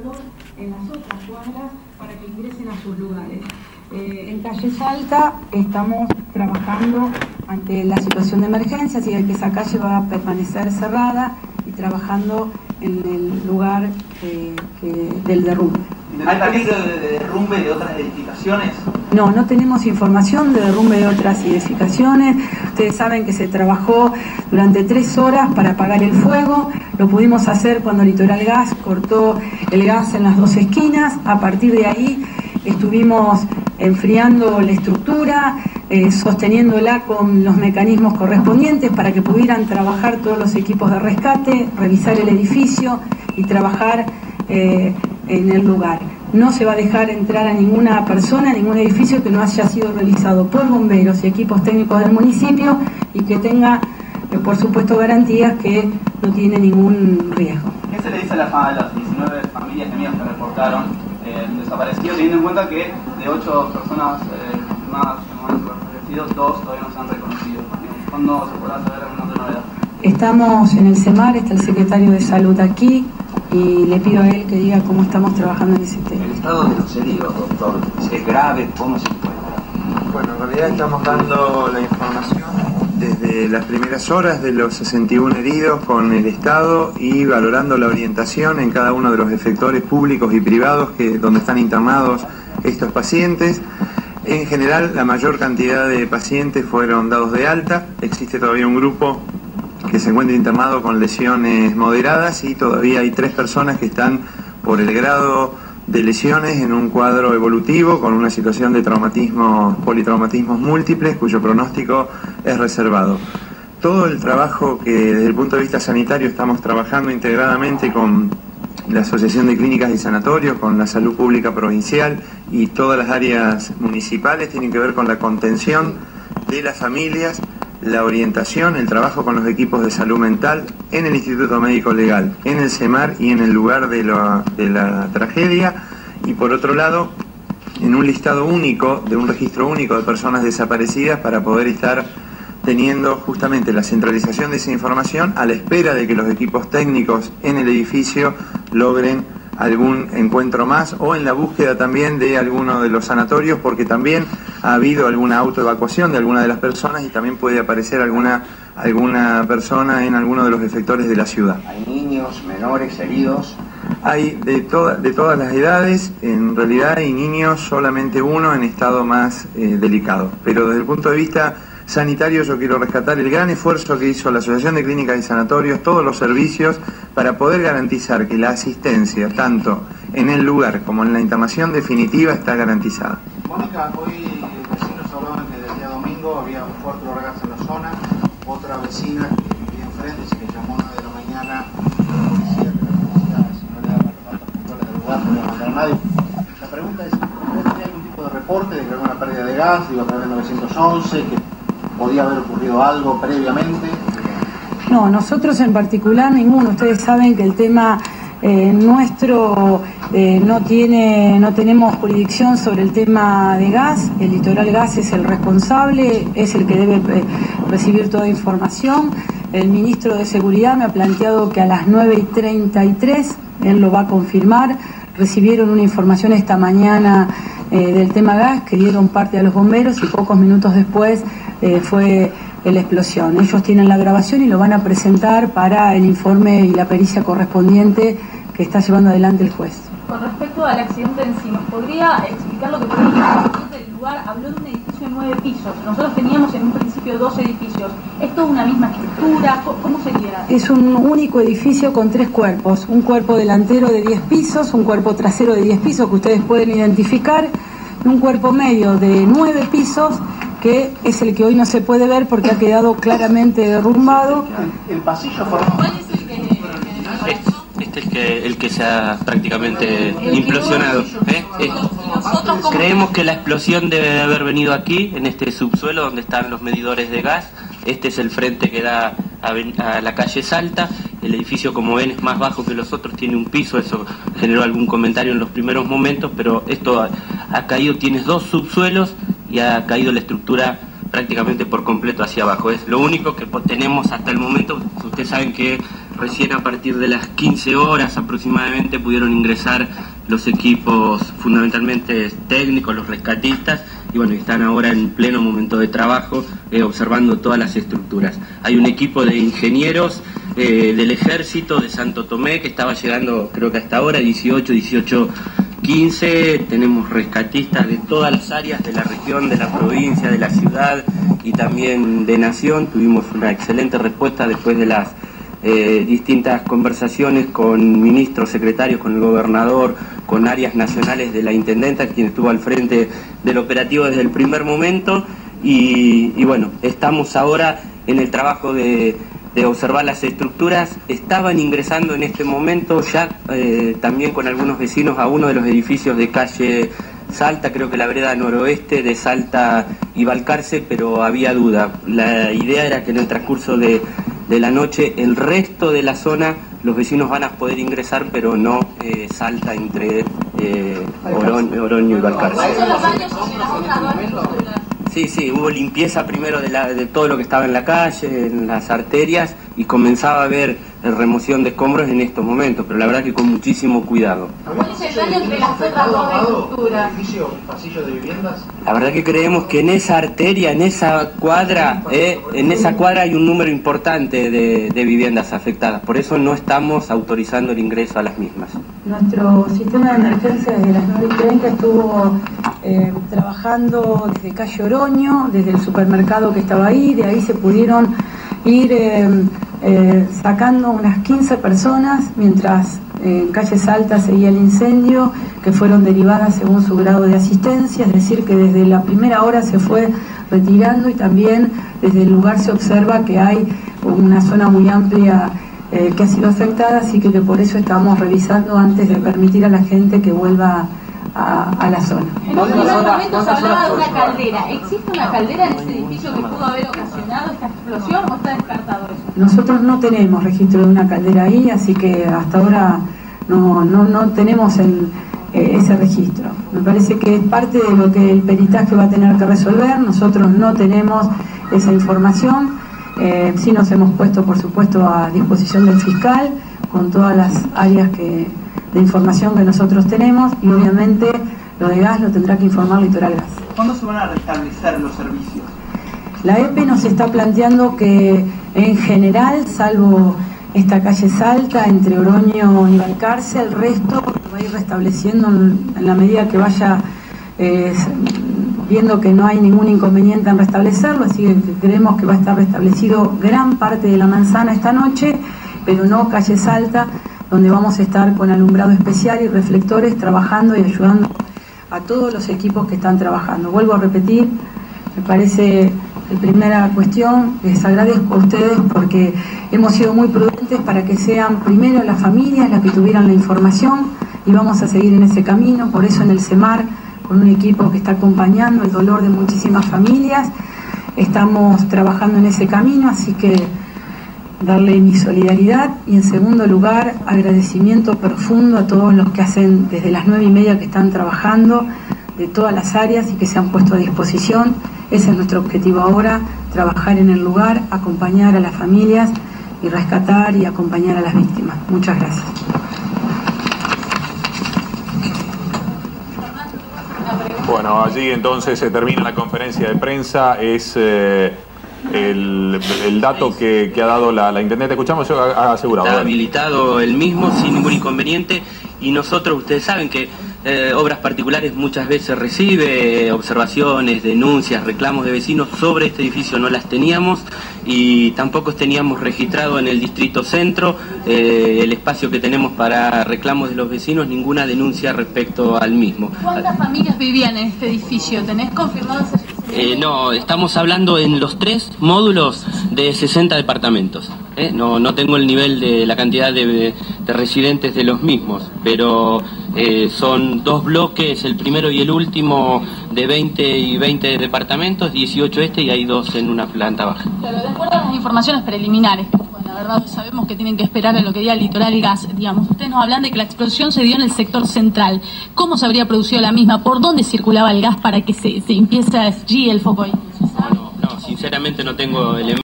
calor en las otras cuadras para que ingresen a sus lugares. En Calle Salta estamos trabajando ante la situación de emergencia, así que esa calle va a permanecer cerrada y trabajando en el lugar del derrumbe. ¿Hay peligro de derrumbe de otras edificaciones? No tenemos información de derrumbe de otras edificaciones. Ustedes saben que se trabajó durante 3 horas para apagar el fuego. Lo pudimos hacer cuando Litoral Gas cortó el gas en las 2 esquinas. A partir de ahí estuvimos enfriando la estructura, sosteniéndola con los mecanismos correspondientes para que pudieran trabajar todos los equipos de rescate, revisar el edificio y trabajar en el lugar. No se va a dejar entrar a ninguna persona, a ningún edificio que no haya sido revisado por bomberos y equipos técnicos del municipio y que tenga, por supuesto, garantías que no tiene ningún riesgo. ¿Qué se le dice a las 19 familias que reportaron desaparecidos, teniendo en cuenta que de 8 personas más desaparecidos, 2 todavía no se han reconocido? ¿Cuándo se podrá saber alguna novedad? Estamos en el CEMAR, está el secretario de Salud aquí, y le pido a él que diga cómo estamos trabajando en ese tema. El estado de los heridos, doctor, ¿es grave? ¿Cómo se encuentra? Bueno, en realidad estamos dando la información desde las primeras horas de los 61 heridos con el Estado y valorando la orientación en cada uno de los efectores públicos y privados donde están internados estos pacientes. En general, la mayor cantidad de pacientes fueron dados de alta. Existe todavía un grupo que se encuentra internado con lesiones moderadas y todavía hay 3 personas que están por el grado de lesiones en un cuadro evolutivo con una situación de politraumatismos múltiples cuyo pronóstico es reservado. Todo el trabajo que desde el punto de vista sanitario estamos trabajando integradamente con la Asociación de Clínicas y Sanatorios, con la Salud Pública Provincial y todas las áreas municipales tienen que ver con la contención de las familias, la orientación, el trabajo con los equipos de salud mental en el Instituto Médico Legal, en el CEMAR y en el lugar de la tragedia, y por otro lado en un listado único, de un registro único de personas desaparecidas para poder estar teniendo justamente la centralización de esa información a la espera de que los equipos técnicos en el edificio logren algún encuentro más o en la búsqueda también de alguno de los sanatorios, porque también ha habido alguna autoevacuación de alguna de las personas y también puede aparecer alguna persona en alguno de los efectores de la ciudad. ¿Hay niños, menores, heridos? Hay de todas las edades, en realidad hay niños, solamente uno en estado más delicado, pero desde el punto de vista sanitario yo quiero rescatar el gran esfuerzo que hizo la Asociación de Clínicas y Sanatorios, todos los servicios, para poder garantizar que la asistencia, tanto en el lugar como en la internación definitiva, está garantizada. Mónica, hoy vecinos hablaban que desde el día domingo había un fuerte huracán en la zona. Otra vecina que vivía enfrente dice que llamó a 9 de la mañana a la policía, que la policía, si no le daban los datos puntuales del lugar, no le mandaron a nadie. La pregunta es, ¿ustedes tenían algún tipo de reporte de que había una pérdida de gas, a través del 911, que podía haber ocurrido algo previamente? No, nosotros en particular ninguno. Ustedes saben que el tema nuestro no tenemos jurisdicción sobre el tema de gas. El Litoral Gas es el responsable, es el que debe recibir toda información. El ministro de Seguridad me ha planteado que a las 9:33, él lo va a confirmar, recibieron una información esta mañana del tema gas que dieron parte a los bomberos y pocos minutos después fue la explosión. Ellos tienen la grabación y lo van a presentar para el informe y la pericia correspondiente que está llevando adelante el juez. Con respecto al accidente en sí, ¿nos podría explicar lo que fue el accidente del lugar? Habló de un edificio de 9 pisos. Nosotros teníamos en un principio 2 edificios. ¿Es toda una misma estructura? ¿Cómo sería? Es un único edificio con 3 cuerpos. Un cuerpo delantero de 10 pisos, un cuerpo trasero de 10 pisos que ustedes pueden identificar, y un cuerpo medio de 9 pisos que es el que hoy no se puede ver porque ha quedado claramente derrumbado. El pasillo forma... ¿Cuál es el que el que se ha prácticamente implosionado. Creemos que la explosión debe de haber venido aquí, en este subsuelo donde están los medidores de gas. Este es el frente que da a la calle Salta. El edificio, como ven, es más bajo que los otros, tiene un piso. Eso generó algún comentario en los primeros momentos, pero esto ha caído, tiene 2 subsuelos y ha caído la estructura prácticamente por completo hacia abajo. Es lo único que tenemos hasta el momento. Ustedes saben que Recién a partir de las 15 horas aproximadamente pudieron ingresar los equipos fundamentalmente técnicos, los rescatistas, y bueno, están ahora en pleno momento de trabajo observando todas las estructuras. Hay un equipo de ingenieros del Ejército de Santo Tomé que estaba llegando, creo que hasta ahora, 18:15, tenemos rescatistas de todas las áreas de la región, de la provincia, de la ciudad y también de Nación. Tuvimos una excelente respuesta después de las distintas conversaciones con ministros, secretarios, con el gobernador, con áreas nacionales de la intendenta, quien estuvo al frente del operativo desde el primer momento, y bueno, estamos ahora en el trabajo de observar las estructuras. Estaban ingresando en este momento ya también con algunos vecinos a uno de los edificios de calle Salta, creo que la vereda noroeste de Salta y Balcarce, pero había duda. La idea era que en el transcurso de la noche el resto de la zona los vecinos van a poder ingresar, pero no Salta entre Oroño y Balcarce. Sí, hubo limpieza primero de todo lo que estaba en la calle, en las arterias, y comenzaba a haber remoción de escombros en estos momentos, pero la verdad que con muchísimo cuidado. La verdad que creemos que en esa arteria, en esa cuadra hay un número importante de viviendas afectadas, por eso no estamos autorizando el ingreso a las mismas. Nuestro sistema de emergencia desde las 9:30 estuvo trabajando desde calle Oroño, desde el supermercado que estaba ahí, de ahí se pudieron ir sacando unas 15 personas, mientras en calle Salta seguía el incendio, que fueron derivadas según su grado de asistencia, es decir, que desde la primera hora se fue retirando, y también desde el lugar se observa que hay una zona muy amplia que ha sido afectada, así que por eso estamos revisando antes de permitir a la gente que vuelva a la zona. En un primer momento se hablaba de una caldera. ¿Existe una caldera en ese edificio que pudo haber ocasionado esta explosión o está descartado eso? Nosotros no tenemos registro de una caldera ahí, así que hasta ahora no tenemos ese registro. Me parece que es parte de lo que el peritaje va a tener que resolver. Nosotros no tenemos esa información. Sí nos hemos puesto, por supuesto, a disposición del fiscal con todas las áreas de información que nosotros tenemos, y obviamente lo de gas lo tendrá que informar Litoral Gas. ¿Cuándo se van a restablecer los servicios? La EPE nos está planteando que en general, salvo esta calle Salta entre Oroño y Balcarce, el resto va a ir restableciendo en la medida que vaya viendo que no hay ningún inconveniente en restablecerlo, así que creemos que va a estar restablecido gran parte de la manzana esta noche, pero no calle Salta, donde vamos a estar con alumbrado especial y reflectores trabajando y ayudando a todos los equipos que están trabajando. Vuelvo a repetir, me parece la primera cuestión, les agradezco a ustedes porque hemos sido muy prudentes para que sean primero las familias las que tuvieran la información, y vamos a seguir en ese camino. Por eso en el CEMAR, con un equipo que está acompañando el dolor de muchísimas familias, estamos trabajando en ese camino, así que darle mi solidaridad, y en segundo lugar agradecimiento profundo a todos los que hacen desde las 9:30 que están trabajando de todas las áreas y que se han puesto a disposición. Ese es nuestro objetivo ahora, trabajar en el lugar, acompañar a las familias y rescatar y acompañar a las víctimas. Muchas gracias. Bueno, allí entonces se termina la conferencia de prensa. Es el dato que ha dado la intendente. Escuchamos, yo ha asegurado. Está habilitado el mismo sin ningún inconveniente, y nosotros, ustedes saben que Obras Particulares muchas veces recibe observaciones, denuncias, reclamos de vecinos sobre este edificio. No las teníamos, y tampoco teníamos registrado en el Distrito Centro, el espacio que tenemos para reclamos de los vecinos, ninguna denuncia respecto al mismo. ¿Cuántas familias vivían en este edificio? ¿Tenés confirmado ese? No, estamos hablando en los 3 módulos de 60 departamentos. No tengo el nivel de la cantidad de residentes de los mismos, pero son 2 bloques, el primero y el último, de 20 y 20 departamentos, 18 y hay 2 en una planta baja. Claro, de acuerdo a las informaciones preliminares, bueno, la verdad sabemos que tienen que esperar en lo que diga Litoral Gas, digamos, ustedes nos hablan de que la explosión se dio en el sector central. ¿Cómo se habría producido la misma? ¿Por dónde circulaba el gas para que se empiece allí el foco ahí? No, sinceramente no tengo elementos.